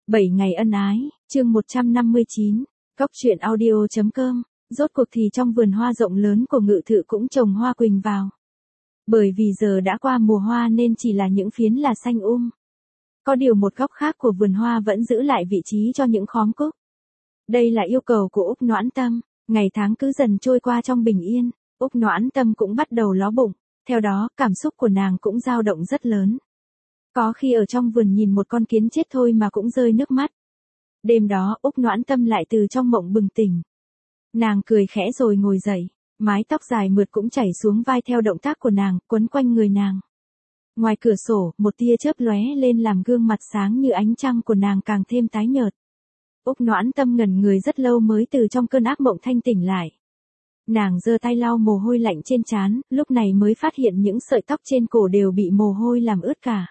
7 ngày ân ái, chương 159, Cóc truyện audio.com, rốt cuộc thì trong vườn hoa rộng lớn của Ngự Thự cũng trồng hoa quỳnh vào. Bởi vì giờ đã qua mùa hoa nên chỉ là những phiến là xanh Có điều một góc khác của vườn hoa vẫn giữ lại vị trí cho những khóm cúc. Đây là yêu cầu của Úc Noãn Tâm, ngày tháng cứ dần trôi qua trong bình yên, Úc Noãn Tâm cũng bắt đầu ló bụng, theo đó cảm xúc của nàng cũng dao động rất lớn. Có khi ở trong vườn nhìn một con kiến chết thôi mà cũng rơi nước mắt. Đêm đó Úc Noãn Tâm lại từ trong mộng bừng tỉnh. Nàng cười khẽ rồi ngồi dậy, mái tóc dài mượt cũng chảy xuống vai theo động tác của nàng, quấn quanh người nàng. Ngoài cửa sổ, một tia chớp lóe lên làm gương mặt sáng như ánh trăng của nàng càng thêm tái nhợt. Úc Noãn Tâm ngẩn người rất lâu mới từ trong cơn ác mộng thanh tỉnh lại. Nàng giơ tay lau mồ hôi lạnh trên trán, lúc này mới phát hiện những sợi tóc trên cổ đều bị mồ hôi làm ướt cả.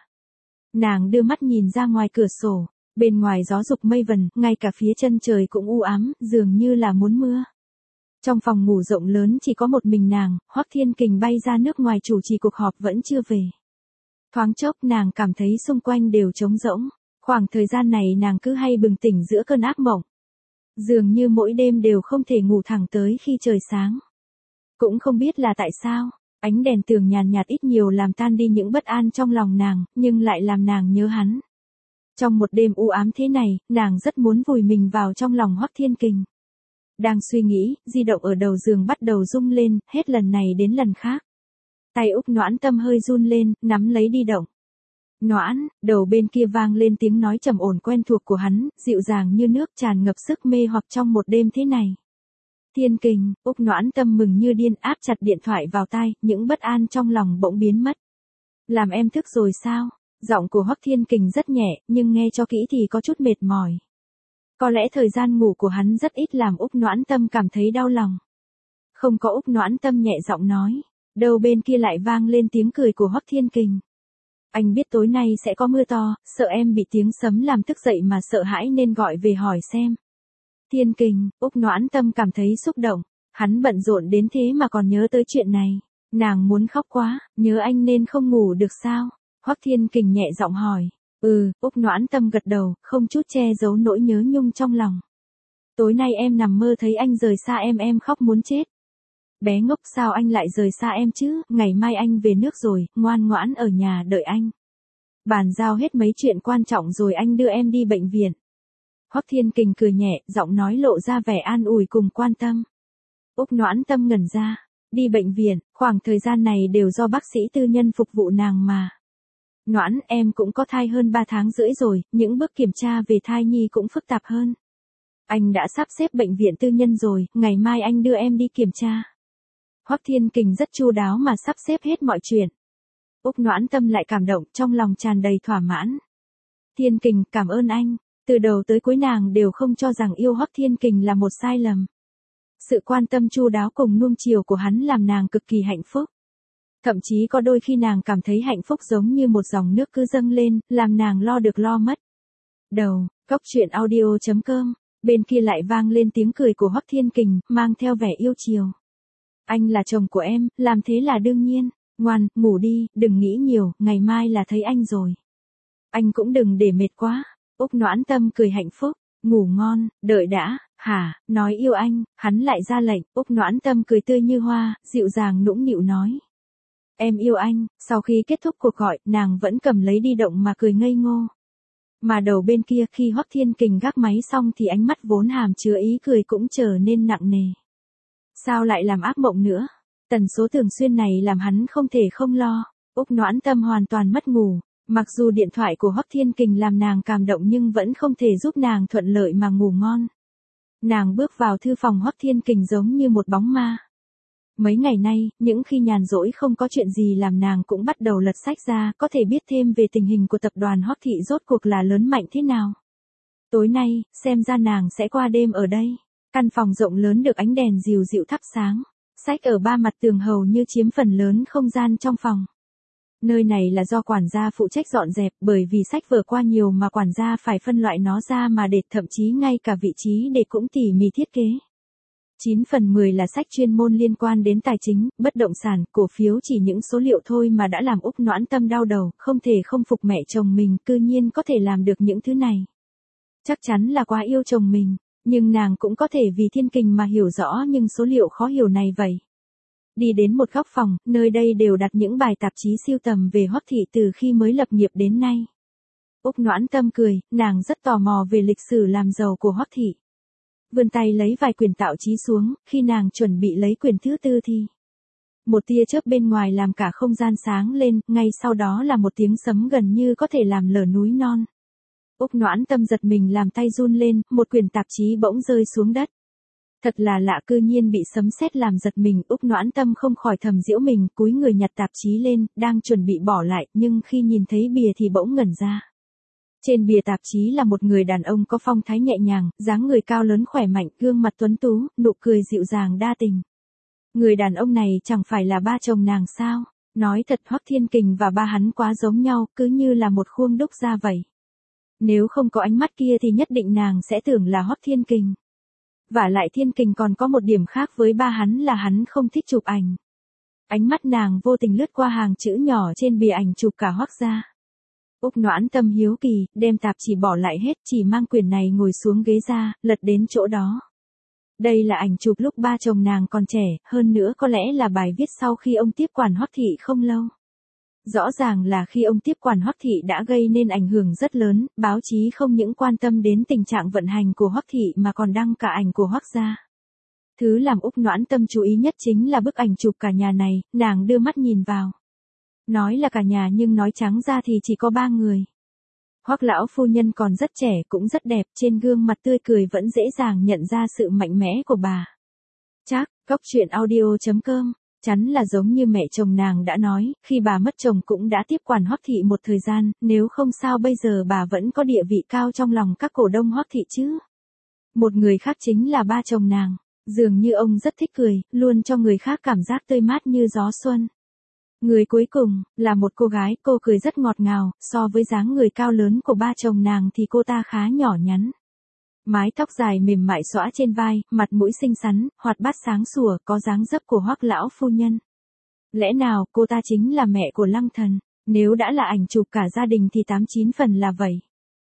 Nàng đưa mắt nhìn ra ngoài cửa sổ, bên ngoài gió rục mây vần, ngay cả phía chân trời cũng u ám, dường như là muốn mưa. Trong phòng ngủ rộng lớn chỉ có một mình nàng, Hoắc Thiên Kình bay ra nước ngoài chủ trì cuộc họp vẫn chưa về. Thoáng chốc nàng cảm thấy xung quanh đều trống rỗng, khoảng thời gian này nàng cứ hay bừng tỉnh giữa cơn ác mộng. Dường như mỗi đêm đều không thể ngủ thẳng tới khi trời sáng. Cũng không biết là tại sao, ánh đèn tường nhàn nhạt ít nhiều làm tan đi những bất an trong lòng nàng, nhưng lại làm nàng nhớ hắn. Trong một đêm u ám thế này, nàng rất muốn vùi mình vào trong lòng Hoắc Thiên Kình. Đang suy nghĩ, di động ở đầu giường bắt đầu rung lên, hết lần này đến lần khác. Tay Úc Noãn Tâm hơi run lên, nắm lấy đi động. Noãn, đầu bên kia vang lên tiếng nói trầm ổn quen thuộc của hắn, dịu dàng như nước tràn ngập sức mê hoặc trong một đêm thế này. Thiên Kình, Úc Noãn Tâm mừng như điên áp chặt điện thoại vào tai, những bất an trong lòng bỗng biến mất. Làm em thức rồi sao? Giọng của Hoắc Thiên Kình rất nhẹ, nhưng nghe cho kỹ thì có chút mệt mỏi. Có lẽ thời gian ngủ của hắn rất ít làm Úc Noãn Tâm cảm thấy đau lòng. Không có, Úc Noãn Tâm nhẹ giọng nói, đầu bên kia lại vang lên tiếng cười của Hoắc Thiên Kình. Anh biết tối nay sẽ có mưa to, sợ em bị tiếng sấm làm thức dậy mà sợ hãi nên gọi về hỏi xem. Thiên Kình, Úc Noãn Tâm cảm thấy xúc động, hắn bận rộn đến thế mà còn nhớ tới chuyện này. Nàng muốn khóc quá, nhớ anh nên không ngủ được sao? Hoắc Thiên Kình nhẹ giọng hỏi. Úc Noãn Tâm gật đầu, không chút che giấu nỗi nhớ nhung trong lòng. Tối nay em nằm mơ thấy anh rời xa em khóc muốn chết. Bé ngốc, sao anh lại rời xa em chứ, ngày mai anh về nước rồi, ngoan ngoãn ở nhà đợi anh. Bàn giao hết mấy chuyện quan trọng rồi anh đưa em đi bệnh viện. Hoắc Thiên Kình cười nhẹ, giọng nói lộ ra vẻ an ủi cùng quan tâm. Úc Noãn Tâm ngẩn ra, đi bệnh viện, khoảng thời gian này đều do bác sĩ tư nhân phục vụ nàng mà. Noãn, em cũng có thai hơn 3 tháng rưỡi rồi, những bước kiểm tra về thai nhi cũng phức tạp hơn. Anh đã sắp xếp bệnh viện tư nhân rồi, ngày mai anh đưa em đi kiểm tra. Hoắc Thiên Kình rất chu đáo mà sắp xếp hết mọi chuyện. Úc Noãn Tâm lại cảm động, trong lòng tràn đầy thỏa mãn. Thiên Kình, cảm ơn anh. Từ đầu tới cuối nàng đều không cho rằng yêu Hoắc Thiên Kình là một sai lầm. Sự quan tâm chu đáo cùng nuông chiều của hắn làm nàng cực kỳ hạnh phúc. Thậm chí có đôi khi nàng cảm thấy hạnh phúc giống như một dòng nước cứ dâng lên, làm nàng lo được lo mất. Cóc truyện audio.com, bên kia lại vang lên tiếng cười của Hoắc Thiên Kình, mang theo vẻ yêu chiều. Anh là chồng của em, làm thế là đương nhiên. Ngoan, ngủ đi, đừng nghĩ nhiều, ngày mai là thấy anh rồi. Anh cũng đừng để mệt quá. Úc Noãn Tâm cười hạnh phúc. Ngủ ngon, đợi đã, nói yêu anh, hắn lại ra lệnh. Úc Noãn Tâm cười tươi như hoa, dịu dàng nũng nịu nói. Em yêu anh. Sau khi kết thúc cuộc gọi, nàng vẫn cầm lấy đi động mà cười ngây ngô. Mà đầu bên kia khi Hoắc Thiên Kình gác máy xong thì ánh mắt vốn hàm chứa ý cười cũng trở nên nặng nề. Sao lại làm ác mộng nữa? Tần số thường xuyên này làm hắn không thể không lo. Úc Noãn Tâm hoàn toàn mất ngủ. Mặc dù điện thoại của Hoắc Thiên Kình làm nàng cảm động nhưng vẫn không thể giúp nàng thuận lợi mà ngủ ngon. Nàng bước vào thư phòng Hoắc Thiên Kình giống như một bóng ma. Mấy ngày nay, những khi nhàn rỗi không có chuyện gì làm nàng cũng bắt đầu lật sách ra, có thể biết thêm về tình hình của tập đoàn Hoắc Thị rốt cuộc là lớn mạnh thế nào. Tối nay, xem ra nàng sẽ qua đêm ở đây. Căn phòng rộng lớn được ánh đèn dịu dịu thắp sáng. Sách ở ba mặt tường hầu như chiếm phần lớn không gian trong phòng. Nơi này là do quản gia phụ trách dọn dẹp, bởi vì sách vở qua nhiều mà quản gia phải phân loại nó ra mà để, thậm chí ngay cả vị trí để cũng tỉ mỉ thiết kế. 9 phần 10 là sách chuyên môn liên quan đến tài chính, bất động sản, cổ phiếu, chỉ những số liệu thôi mà đã làm Úc Noãn Tâm đau đầu, không thể không phục mẹ chồng mình cư nhiên có thể làm được những thứ này. Chắc chắn là quá yêu chồng mình, nhưng nàng cũng có thể vì thiên kình mà hiểu rõ nhưng số liệu khó hiểu này vậy. Đi đến một góc phòng, nơi đây đều đặt những bài tạp chí sưu tầm về Hoắc thị từ khi mới lập nghiệp đến nay. Úc Noãn Tâm cười, nàng rất tò mò về lịch sử làm giàu của Hoắc thị. Vươn tay lấy vài quyển tạo chí xuống, khi nàng chuẩn bị lấy quyển thứ tư thì một tia chớp bên ngoài làm cả không gian sáng lên, ngay sau đó là một tiếng sấm gần như có thể làm lở núi non. Úc Noãn Tâm giật mình làm tay run lên, một quyển tạp chí bỗng rơi xuống đất. Thật là lạ, cư nhiên bị sấm sét làm giật mình. Úc Noãn Tâm không khỏi thầm giễu mình, cúi người nhặt tạp chí lên, đang chuẩn bị bỏ lại, nhưng khi nhìn thấy bìa thì bỗng ngẩn ra. Trên bìa tạp chí là một người đàn ông có phong thái nhẹ nhàng, dáng người cao lớn khỏe mạnh, gương mặt tuấn tú, nụ cười dịu dàng đa tình. Người đàn ông này chẳng phải là ba chồng nàng sao? Nói thật, Hoắc Thiên Kình và ba hắn quá giống nhau, cứ như là một khuôn đúc ra vậy. Nếu không có ánh mắt kia thì nhất định nàng sẽ tưởng là Hoắc Thiên Kình. Vả lại Thiên Kình còn có một điểm khác với ba hắn là hắn không thích chụp ảnh. Ánh mắt nàng vô tình lướt qua hàng chữ nhỏ trên bìa ảnh chụp cả Hoắc gia. Úc Noãn Tâm hiếu kỳ, đem tạp chỉ bỏ lại hết, chỉ mang quyển này ngồi xuống ghế ra, lật đến chỗ đó. Đây là ảnh chụp lúc ba chồng nàng còn trẻ, hơn nữa có lẽ là bài viết sau khi ông tiếp quản Hoắc thị không lâu. Rõ ràng là khi ông tiếp quản Hoắc thị đã gây nên ảnh hưởng rất lớn, báo chí không những quan tâm đến tình trạng vận hành của Hoắc thị mà còn đăng cả ảnh của Hoắc gia. Thứ làm Úc Noãn Tâm chú ý nhất chính là bức ảnh chụp cả nhà này, nàng đưa mắt nhìn vào. Nói là cả nhà nhưng nói trắng ra thì chỉ có 3 người. Hoắc lão phu nhân còn rất trẻ cũng rất đẹp, trên gương mặt tươi cười vẫn dễ dàng nhận ra sự mạnh mẽ của bà. Chắc, goctruyện.audio.com, chắn là giống như mẹ chồng nàng đã nói, khi bà mất chồng cũng đã tiếp quản Hoắc thị một thời gian, nếu không sao bây giờ bà vẫn có địa vị cao trong lòng các cổ đông Hoắc thị chứ. Một người khác chính là ba chồng nàng, dường như ông rất thích cười, luôn cho người khác cảm giác tươi mát như gió xuân. Người cuối cùng, là một cô gái, cô cười rất ngọt ngào, so với dáng người cao lớn của ba chồng nàng thì cô ta khá nhỏ nhắn. Mái tóc dài mềm mại xõa trên vai, mặt mũi xinh xắn, hoạt bát sáng sủa, có dáng dấp của Hoắc lão phu nhân. Lẽ nào cô ta chính là mẹ của Lăng Thần? Nếu đã là ảnh chụp cả gia đình thì 89 phần là vậy.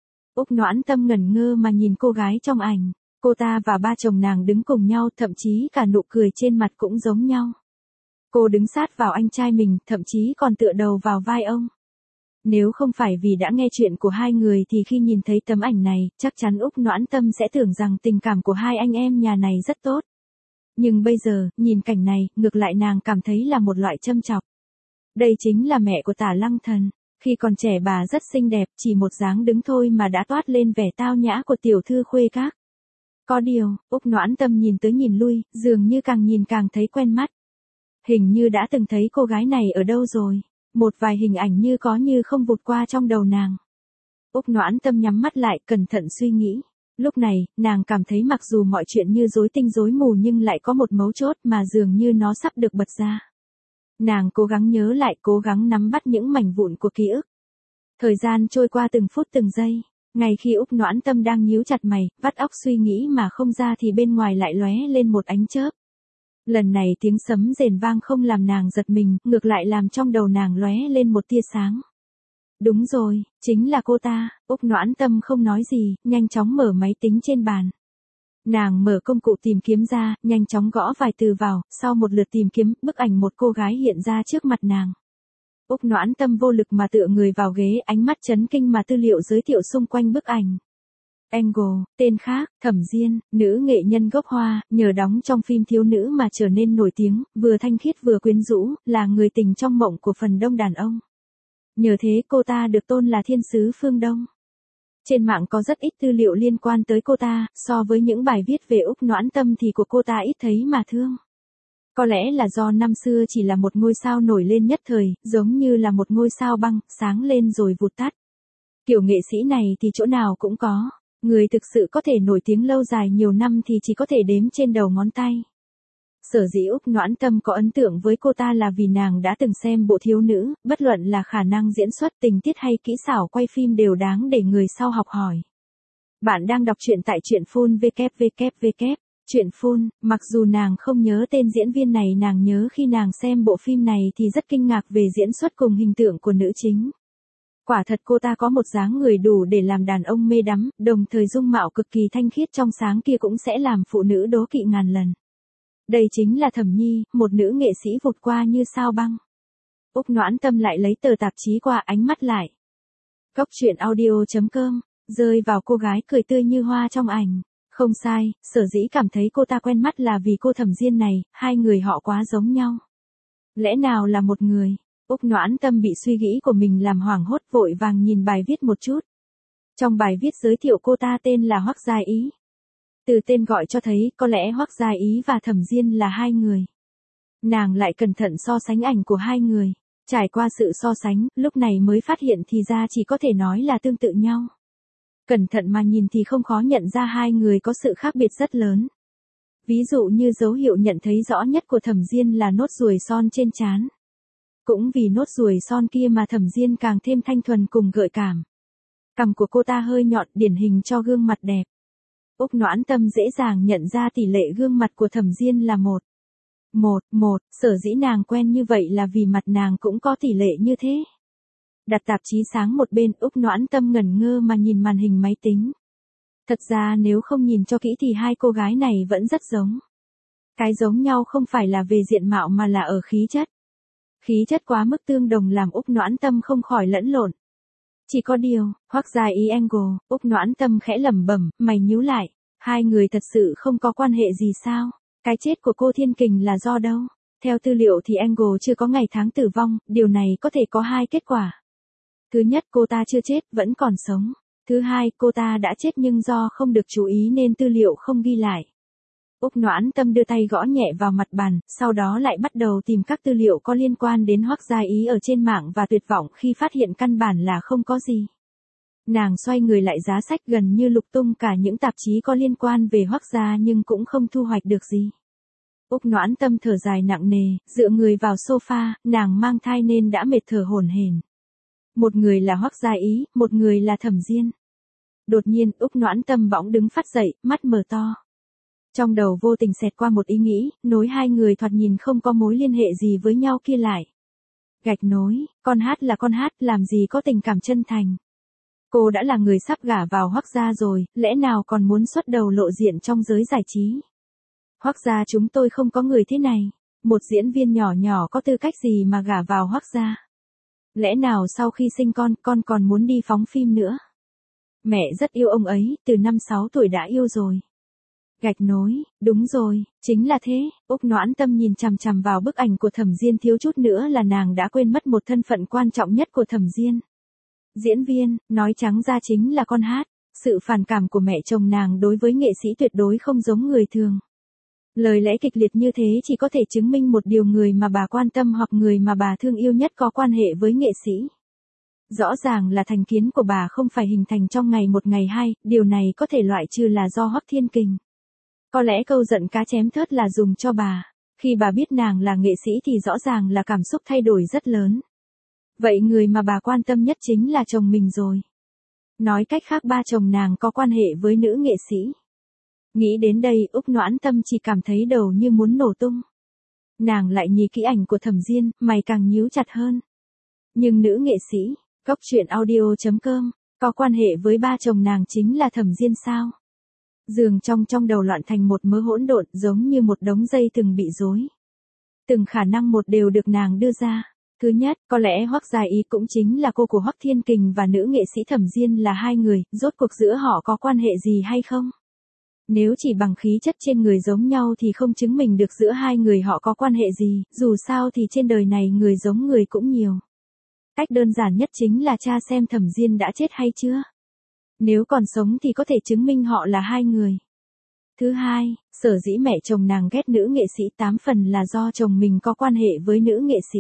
Úc Noãn Tâm ngẩn ngơ mà nhìn cô gái trong ảnh. Cô ta và ba chồng nàng đứng cùng nhau, thậm chí cả nụ cười trên mặt cũng giống nhau. Cô đứng sát vào anh trai mình, thậm chí còn tựa đầu vào vai ông. Nếu không phải vì đã nghe chuyện của hai người thì khi nhìn thấy tấm ảnh này, chắc chắn Úc Noãn Tâm sẽ tưởng rằng tình cảm của hai anh em nhà này rất tốt. Nhưng bây giờ, nhìn cảnh này, ngược lại nàng cảm thấy là một loại châm chọc. Đây chính là mẹ của Tả Lăng Thần. Khi còn trẻ bà rất xinh đẹp, chỉ một dáng đứng thôi mà đã toát lên vẻ tao nhã của tiểu thư khuê các. Có điều, Úc Noãn Tâm nhìn tới nhìn lui, dường như càng nhìn càng thấy quen mắt. Hình như đã từng thấy cô gái này ở đâu rồi. Một vài hình ảnh như có như không vụt qua trong đầu nàng. Úc Noãn Tâm nhắm mắt lại, cẩn thận suy nghĩ. Lúc này, nàng cảm thấy mặc dù mọi chuyện như rối tinh rối mù nhưng lại có một mấu chốt mà dường như nó sắp được bật ra. Nàng cố gắng nhớ lại, cố gắng nắm bắt những mảnh vụn của ký ức. Thời gian trôi qua từng phút từng giây. Ngay khi Úc Noãn Tâm đang nhíu chặt mày, vắt óc suy nghĩ mà không ra thì bên ngoài lại lóe lên một ánh chớp. Lần này tiếng sấm rền vang không làm nàng giật mình, ngược lại làm trong đầu nàng lóe lên một tia sáng. Đúng rồi, chính là cô ta. Úc Noãn Tâm không nói gì, nhanh chóng mở máy tính trên bàn. Nàng mở công cụ tìm kiếm ra, nhanh chóng gõ vài từ vào, sau một lượt tìm kiếm, bức ảnh một cô gái hiện ra trước mặt nàng. Úc Noãn Tâm vô lực mà tựa người vào ghế, ánh mắt chấn kinh mà tư liệu giới thiệu xung quanh bức ảnh. Angle, tên khác, Thẩm Diên, nữ nghệ nhân gốc Hoa, nhờ đóng trong phim thiếu nữ mà trở nên nổi tiếng, vừa thanh khiết vừa quyến rũ, là người tình trong mộng của phần đông đàn ông. Nhờ thế cô ta được tôn là thiên sứ phương Đông. Trên mạng có rất ít tư liệu liên quan tới cô ta, so với những bài viết về Úc Noãn Tâm thì của cô ta ít thấy mà thương. Có lẽ là do năm xưa chỉ là một ngôi sao nổi lên nhất thời, giống như là một ngôi sao băng, sáng lên rồi vụt tắt. Kiểu nghệ sĩ này thì chỗ nào cũng có. Người thực sự có thể nổi tiếng lâu dài nhiều năm thì chỉ có thể đếm trên đầu ngón tay. Sở dĩ Úc Noãn Tâm có ấn tượng với cô ta là vì nàng đã từng xem bộ thiếu nữ, bất luận là khả năng diễn xuất, tình tiết hay kỹ xảo quay phim đều đáng để người sau học hỏi. Bạn đang đọc truyện tại truyện Full www. Truyện Full, mặc dù nàng không nhớ tên diễn viên này, nàng nhớ khi nàng xem bộ phim này thì rất kinh ngạc về diễn xuất cùng hình tượng của nữ chính. Quả thật cô ta có một dáng người đủ để làm đàn ông mê đắm, đồng thời dung mạo cực kỳ thanh khiết trong sáng kia cũng sẽ làm phụ nữ đố kỵ ngàn lần. Đây chính là Thẩm Nhi, một nữ nghệ sĩ vụt qua như sao băng. Úc Noãn Tâm lại lấy tờ tạp chí qua ánh mắt lại. Cốc truyện audio.com, rơi vào cô gái cười tươi như hoa trong ảnh. Không sai, sở dĩ cảm thấy cô ta quen mắt là vì cô Thẩm Diên này, hai người họ quá giống nhau. Lẽ nào là một người? Úc Noãn Tâm bị suy nghĩ của mình làm hoảng hốt, vội vàng nhìn bài viết một chút. Trong bài viết giới thiệu cô ta tên là Hoắc Gia Ý. Từ tên gọi cho thấy có lẽ Hoắc Gia Ý và Thẩm Diên là hai người. Nàng lại cẩn thận so sánh ảnh của hai người. Trải qua sự so sánh, lúc này mới phát hiện thì ra chỉ có thể nói là tương tự nhau. Cẩn thận mà nhìn thì không khó nhận ra hai người có sự khác biệt rất lớn. Ví dụ như dấu hiệu nhận thấy rõ nhất của Thẩm Diên là nốt ruồi son trên trán. Cũng vì nốt ruồi son kia mà Thẩm Diên càng thêm thanh thuần cùng gợi cảm. Cằm của cô ta hơi nhọn, điển hình cho gương mặt đẹp. Úc Noãn Tâm dễ dàng nhận ra tỷ lệ gương mặt của Thẩm Diên là 1:1, sở dĩ nàng quen như vậy là vì mặt nàng cũng có tỷ lệ như thế. Đặt tạp chí sáng một bên, Úc Noãn Tâm ngẩn ngơ mà nhìn màn hình máy tính. Thật ra nếu không nhìn cho kỹ thì hai cô gái này vẫn rất giống. Cái giống nhau không phải là về diện mạo mà là ở khí chất. Khí chất quá mức tương đồng làm Úc Noãn Tâm không khỏi lẫn lộn. Chỉ có điều, Hoắc Gia Ý angle, Úc Noãn Tâm khẽ lẩm bẩm, mày nhíu lại, hai người thật sự không có quan hệ gì sao? Cái chết của cô Thiên Kình là do đâu? Theo tư liệu thì angle chưa có ngày tháng tử vong, điều này có thể có hai kết quả. Thứ nhất, cô ta chưa chết, vẫn còn sống. Thứ hai, cô ta đã chết nhưng do không được chú ý nên tư liệu không ghi lại. Úc Noãn Tâm đưa tay gõ nhẹ vào mặt bàn, sau đó lại bắt đầu tìm các tư liệu có liên quan đến Hoắc Gia Ý ở trên mạng và tuyệt vọng khi phát hiện căn bản là không có gì. Nàng xoay người lại giá sách gần như lục tung cả những tạp chí có liên quan về Hoắc gia nhưng cũng không thu hoạch được gì. Úc Noãn Tâm thở dài nặng nề, dựa người vào sofa, nàng mang thai nên đã mệt thở hổn hển. Một người là Hoắc Gia Ý, một người là Thẩm Diên. Đột nhiên, Úc Noãn Tâm bỗng đứng phát dậy, mắt mở to. Trong đầu vô tình xẹt qua một ý nghĩ, nối hai người thoạt nhìn không có mối liên hệ gì với nhau kia lại. Gạch nối, con hát là con hát, làm gì có tình cảm chân thành. Cô đã là người sắp gả vào Hoắc gia rồi, lẽ nào còn muốn xuất đầu lộ diện trong giới giải trí. Hoắc gia chúng tôi không có người thế này, một diễn viên nhỏ nhỏ có tư cách gì mà gả vào Hoắc gia. Lẽ nào sau khi sinh con còn muốn đi phóng phim nữa. Mẹ rất yêu ông ấy, từ năm 6 tuổi đã yêu rồi. Gạch nối, đúng rồi, chính là thế. Úc Noãn Tâm nhìn chằm chằm vào bức ảnh của Thẩm Diên, thiếu chút nữa là nàng đã quên mất một thân phận quan trọng nhất của Thẩm Diên. Diễn viên, nói trắng ra chính là con hát. Sự phản cảm của mẹ chồng nàng đối với nghệ sĩ tuyệt đối không giống người thường. Lời lẽ kịch liệt như thế chỉ có thể chứng minh một điều, người mà bà quan tâm hoặc người mà bà thương yêu nhất có quan hệ với nghệ sĩ. Rõ ràng là thành kiến của bà không phải hình thành trong ngày một ngày hai, điều này có thể loại trừ là do Hoắc Thiên Kình. Có lẽ câu giận cá chém thớt là dùng cho bà. Khi bà biết nàng là nghệ sĩ thì rõ ràng là cảm xúc thay đổi rất lớn. Vậy người mà bà quan tâm nhất chính là chồng mình rồi. Nói cách khác ba chồng nàng có quan hệ với nữ nghệ sĩ. Nghĩ đến đây, Úc Noãn Tâm chỉ cảm thấy đầu như muốn nổ tung. Nàng lại nhìn kỹ ảnh của Thẩm Diên, mày càng nhíu chặt hơn. Nhưng nữ nghệ sĩ, Cốc truyện audio.com, có quan hệ với ba chồng nàng chính là Thẩm Diên sao? Dường trong đầu loạn thành một mớ hỗn độn, giống như một đống dây từng bị rối. Từng khả năng một đều được nàng đưa ra. Thứ nhất, có lẽ Hoắc Gia Ý cũng chính là cô của Hoắc Thiên Kình và nữ nghệ sĩ Thẩm Diên là hai người, rốt cuộc giữa họ có quan hệ gì hay không? Nếu chỉ bằng khí chất trên người giống nhau thì không chứng minh được giữa hai người họ có quan hệ gì, dù sao thì trên đời này người giống người cũng nhiều. Cách đơn giản nhất chính là tra xem Thẩm Diên đã chết hay chưa. Nếu còn sống thì có thể chứng minh họ là hai người. Thứ hai, sở dĩ mẹ chồng nàng ghét nữ nghệ sĩ 8 phần là do chồng mình có quan hệ với nữ nghệ sĩ.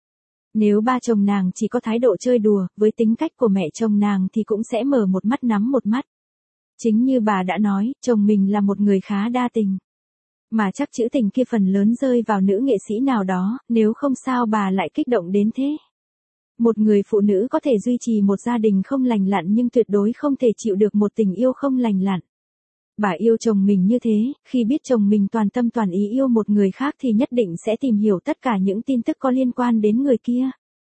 Nếu ba chồng nàng chỉ có thái độ chơi đùa, với tính cách của mẹ chồng nàng thì cũng sẽ mở một mắt nắm một mắt. Chính như bà đã nói, chồng mình là một người khá đa tình. Mà chắc chữ tình kia phần lớn rơi vào nữ nghệ sĩ nào đó, nếu không sao bà lại kích động đến thế. Một người phụ nữ có thể duy trì một gia đình không lành lặn nhưng tuyệt đối không thể chịu được một tình yêu không lành lặn. Bà yêu chồng mình như thế, khi biết chồng mình toàn tâm toàn ý yêu một người khác thì nhất định sẽ tìm hiểu tất cả những tin tức có liên quan đến người kia.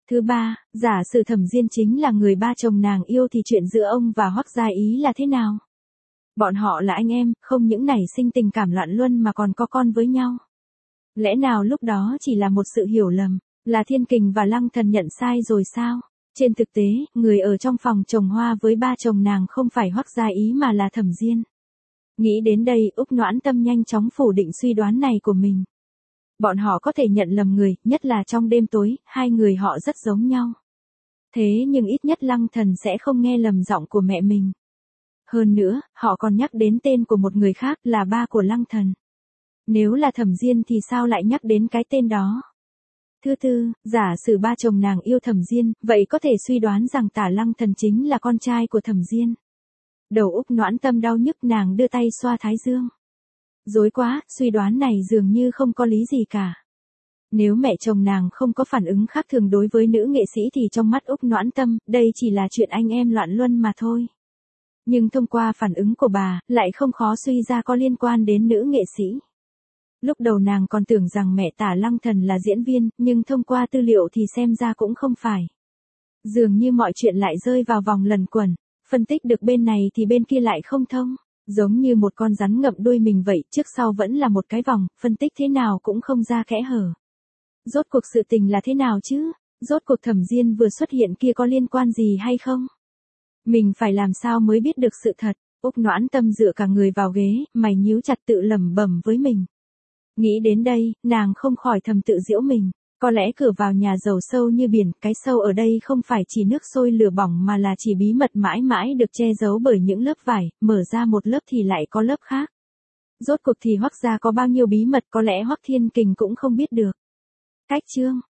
Thứ ba, giả sử Thẩm Diên chính là người ba chồng nàng yêu thì chuyện giữa ông và Hoắc Gia Ý là thế nào? Bọn họ là anh em, không những nảy sinh tình cảm loạn luân mà còn có con với nhau. Lẽ nào lúc đó chỉ là một sự hiểu lầm, là Thiên Kình và Lăng Thần nhận sai rồi sao? Trên thực tế, người ở trong phòng trồng hoa với ba chồng nàng không phải Hoắc Gia Ý mà là Thẩm Diên. Nghĩ đến đây, Úc Noãn Tâm nhanh chóng phủ định suy đoán này của mình. Bọn họ có thể nhận lầm người, nhất là trong đêm tối, hai người họ rất giống nhau. Thế nhưng ít nhất Lăng Thần sẽ không nghe lầm giọng của mẹ mình. Hơn nữa, họ còn nhắc đến tên của một người khác là ba của Lăng Thần. Nếu là Thẩm Diên thì sao lại nhắc đến cái tên đó? Thứ tư, giả sử ba chồng nàng yêu Thẩm Diên, vậy có thể suy đoán rằng Tả Lăng Thần chính là con trai của Thẩm Diên. Đầu Úc Noãn Tâm đau nhức, nàng đưa tay xoa thái dương. Rối quá, suy đoán này dường như không có lý gì cả. Nếu mẹ chồng nàng không có phản ứng khác thường đối với nữ nghệ sĩ thì trong mắt Úc Noãn Tâm, đây chỉ là chuyện anh em loạn luân mà thôi. Nhưng thông qua phản ứng của bà, lại không khó suy ra có liên quan đến nữ nghệ sĩ. Lúc đầu nàng còn tưởng rằng mẹ Tả Lăng Thần là diễn viên, nhưng thông qua tư liệu thì xem ra cũng không phải. Dường như mọi chuyện lại rơi vào vòng luẩn quẩn, phân tích được bên này thì bên kia lại không thông. Giống như một con rắn ngậm đuôi mình vậy, trước sau vẫn là một cái vòng, phân tích thế nào cũng không ra kẽ hở. Rốt cuộc sự tình là thế nào chứ? Rốt cuộc Thẩm Diên vừa xuất hiện kia có liên quan gì hay không? Mình phải làm sao mới biết được sự thật? Úc Noãn Tâm dựa cả người vào ghế, mày nhíu chặt tự lẩm bẩm với mình. Nghĩ đến đây, nàng không khỏi thầm tự giễu mình. Có lẽ cửa vào nhà giàu sâu như biển, cái sâu ở đây không phải chỉ nước sôi lửa bỏng mà là chỉ bí mật mãi mãi được che giấu bởi những lớp vải, mở ra một lớp thì lại có lớp khác. Rốt cuộc thì Hoắc gia có bao nhiêu bí mật có lẽ Hoắc Thiên Kình cũng không biết được. Cách chương